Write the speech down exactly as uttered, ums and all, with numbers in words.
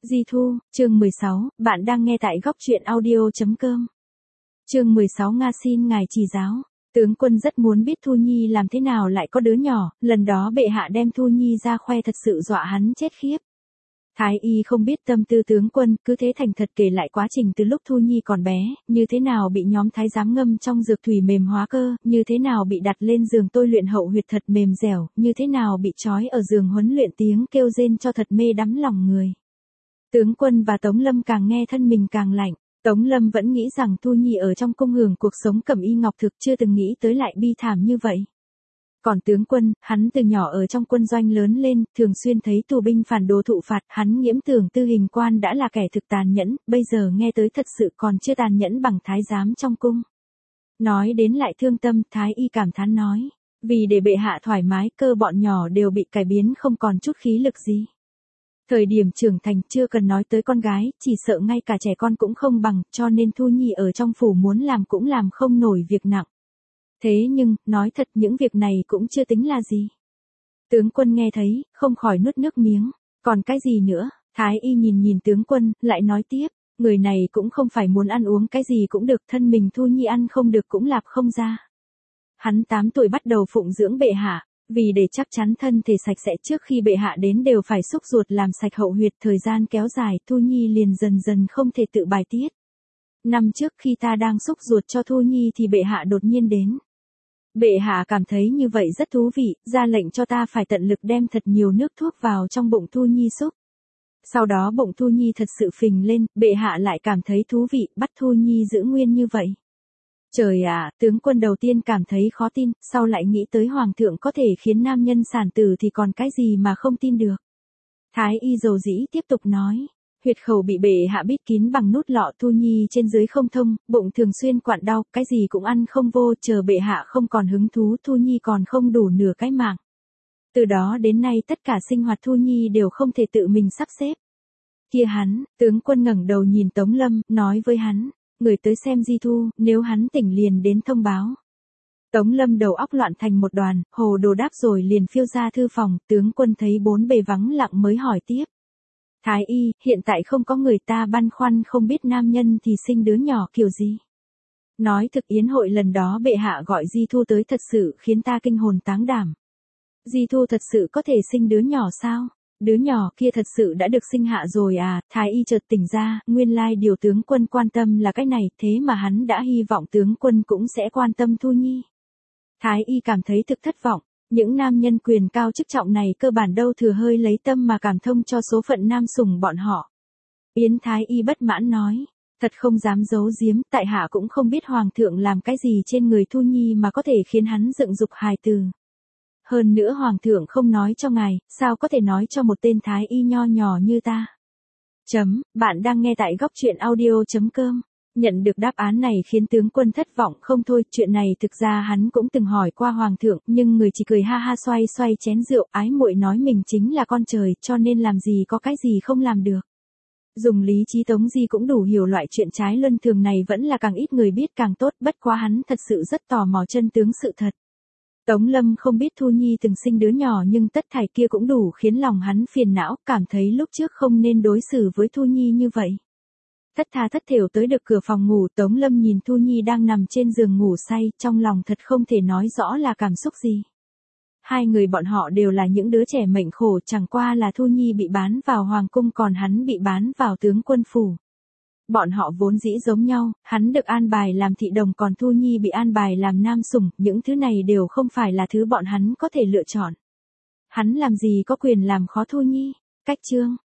Di Thu, chương mười sáu, bạn đang nghe tại góc truyện audio.com. Chương mười sáu Nga xin ngài chỉ giáo. Tướng quân rất muốn biết Thu Nhi làm thế nào lại có đứa nhỏ, lần đó bệ hạ đem Thu Nhi ra khoe thật sự dọa hắn chết khiếp. Thái y không biết tâm tư tướng quân, cứ thế thành thật kể lại quá trình từ lúc Thu Nhi còn bé, như thế nào bị nhóm thái giám ngâm trong dược thủy mềm hóa cơ, như thế nào bị đặt lên giường tôi luyện hậu huyệt thật mềm dẻo, như thế nào bị trói ở giường huấn luyện tiếng kêu rên cho thật mê đắm lòng người. Tướng quân và Tống Lâm càng nghe thân mình càng lạnh. Tống Lâm vẫn nghĩ rằng Thu Nhi ở trong cung hưởng cuộc sống cẩm y ngọc thực, chưa từng nghĩ tới lại bi thảm như vậy. Còn tướng quân, hắn từ nhỏ ở trong quân doanh lớn lên, thường xuyên thấy tù binh phản đồ thụ phạt, hắn nghiễm tưởng Tư Hình Quan đã là kẻ thực tàn nhẫn, bây giờ nghe tới thật sự còn chưa tàn nhẫn bằng thái giám trong cung. Nói đến lại thương tâm, Thái y cảm thán nói, vì để bệ hạ thoải mái, cơ bọn nhỏ đều bị cải biến không còn chút khí lực gì. Thời điểm trưởng thành chưa cần nói tới con gái, chỉ sợ ngay cả trẻ con cũng không bằng, cho nên Thu Nhi ở trong phủ muốn làm cũng làm không nổi việc nặng. Thế nhưng, nói thật những việc này cũng chưa tính là gì. Tướng quân nghe thấy, không khỏi nuốt nước miếng, còn cái gì nữa, Thái y nhìn nhìn tướng quân, lại nói tiếp, người này cũng không phải muốn ăn uống cái gì cũng được, thân mình Thu Nhi ăn không được cũng lạp không ra. Hắn tám tuổi bắt đầu phụng dưỡng bệ hạ. Vì để chắc chắn thân thể sạch sẽ trước khi bệ hạ đến đều phải xúc ruột làm sạch hậu huyệt, thời gian kéo dài, Thu Nhi liền dần dần không thể tự bài tiết. Năm trước khi ta đang xúc ruột cho Thu Nhi thì bệ hạ đột nhiên đến. Bệ hạ cảm thấy như vậy rất thú vị, ra lệnh cho ta phải tận lực đem thật nhiều nước thuốc vào trong bụng Thu Nhi xúc. Sau đó bụng Thu Nhi thật sự phình lên, bệ hạ lại cảm thấy thú vị, bắt Thu Nhi giữ nguyên như vậy. Trời ạ, tướng quân đầu tiên cảm thấy khó tin, sau lại nghĩ tới hoàng thượng có thể khiến nam nhân sản tử thì còn cái gì mà không tin được. Thái y dầu dĩ tiếp tục nói, huyệt khẩu bị bệ hạ bít kín bằng nút lọ, Thu Nhi trên dưới không thông, bụng thường xuyên quặn đau, cái gì cũng ăn không vô, chờ bệ hạ không còn hứng thú, Thu Nhi còn không đủ nửa cái mạng. Từ đó đến nay tất cả sinh hoạt Thu Nhi đều không thể tự mình sắp xếp. Kia hắn, tướng quân ngẩng đầu nhìn Tống Lâm, nói với hắn. Người tới xem Di Thu, nếu hắn tỉnh liền đến thông báo. Tống Lâm đầu óc loạn thành một đoàn, hồ đồ đáp rồi liền phiêu ra thư phòng, tướng quân thấy bốn bề vắng lặng mới hỏi tiếp. Thái y, hiện tại không có người, ta băn khoăn không biết nam nhân thì sinh đứa nhỏ kiểu gì. Nói thực yến hội lần đó bệ hạ gọi Di Thu tới thật sự khiến ta kinh hồn táng đảm. Di Thu thật sự có thể sinh đứa nhỏ sao? Đứa nhỏ kia thật sự đã được sinh hạ rồi à, Thái y chợt tỉnh ra, nguyên lai điều tướng quân quan tâm là cái này, thế mà hắn đã hy vọng tướng quân cũng sẽ quan tâm Thu Nhi. Thái y cảm thấy thực thất vọng, những nam nhân quyền cao chức trọng này cơ bản đâu thừa hơi lấy tâm mà cảm thông cho số phận nam sủng bọn họ. Yến Thái y bất mãn nói, thật không dám giấu giếm, tại hạ cũng không biết hoàng thượng làm cái gì trên người Thu Nhi mà có thể khiến hắn dựng dục hài tử. Hơn nữa hoàng thượng không nói cho ngài, sao có thể nói cho một tên thái y nho nhỏ như ta. Chấm, bạn đang nghe tại góc truyện audio.com. Nhận được đáp án này khiến tướng quân thất vọng không thôi, chuyện này thực ra hắn cũng từng hỏi qua hoàng thượng, nhưng người chỉ cười ha ha xoay xoay chén rượu, ái muội nói mình chính là con trời, cho nên làm gì có cái gì không làm được. Dùng lý trí Tống Di cũng đủ hiểu loại chuyện trái luân thường này vẫn là càng ít người biết càng tốt, bất quá hắn thật sự rất tò mò chân tướng sự thật. Tống Lâm không biết Thu Nhi từng sinh đứa nhỏ nhưng tất thảy kia cũng đủ khiến lòng hắn phiền não, cảm thấy lúc trước không nên đối xử với Thu Nhi như vậy. Thất tha thất thểu tới được cửa phòng ngủ, Tống Lâm nhìn Thu Nhi đang nằm trên giường ngủ say, trong lòng thật không thể nói rõ là cảm xúc gì. Hai người bọn họ đều là những đứa trẻ mệnh khổ, chẳng qua là Thu Nhi bị bán vào hoàng cung còn hắn bị bán vào tướng quân phủ. Bọn họ vốn dĩ giống nhau, hắn được an bài làm thị đồng còn Thu Nhi bị an bài làm nam sủng, những thứ này đều không phải là thứ bọn hắn có thể lựa chọn. Hắn làm gì có quyền làm khó Thu Nhi. Cách chương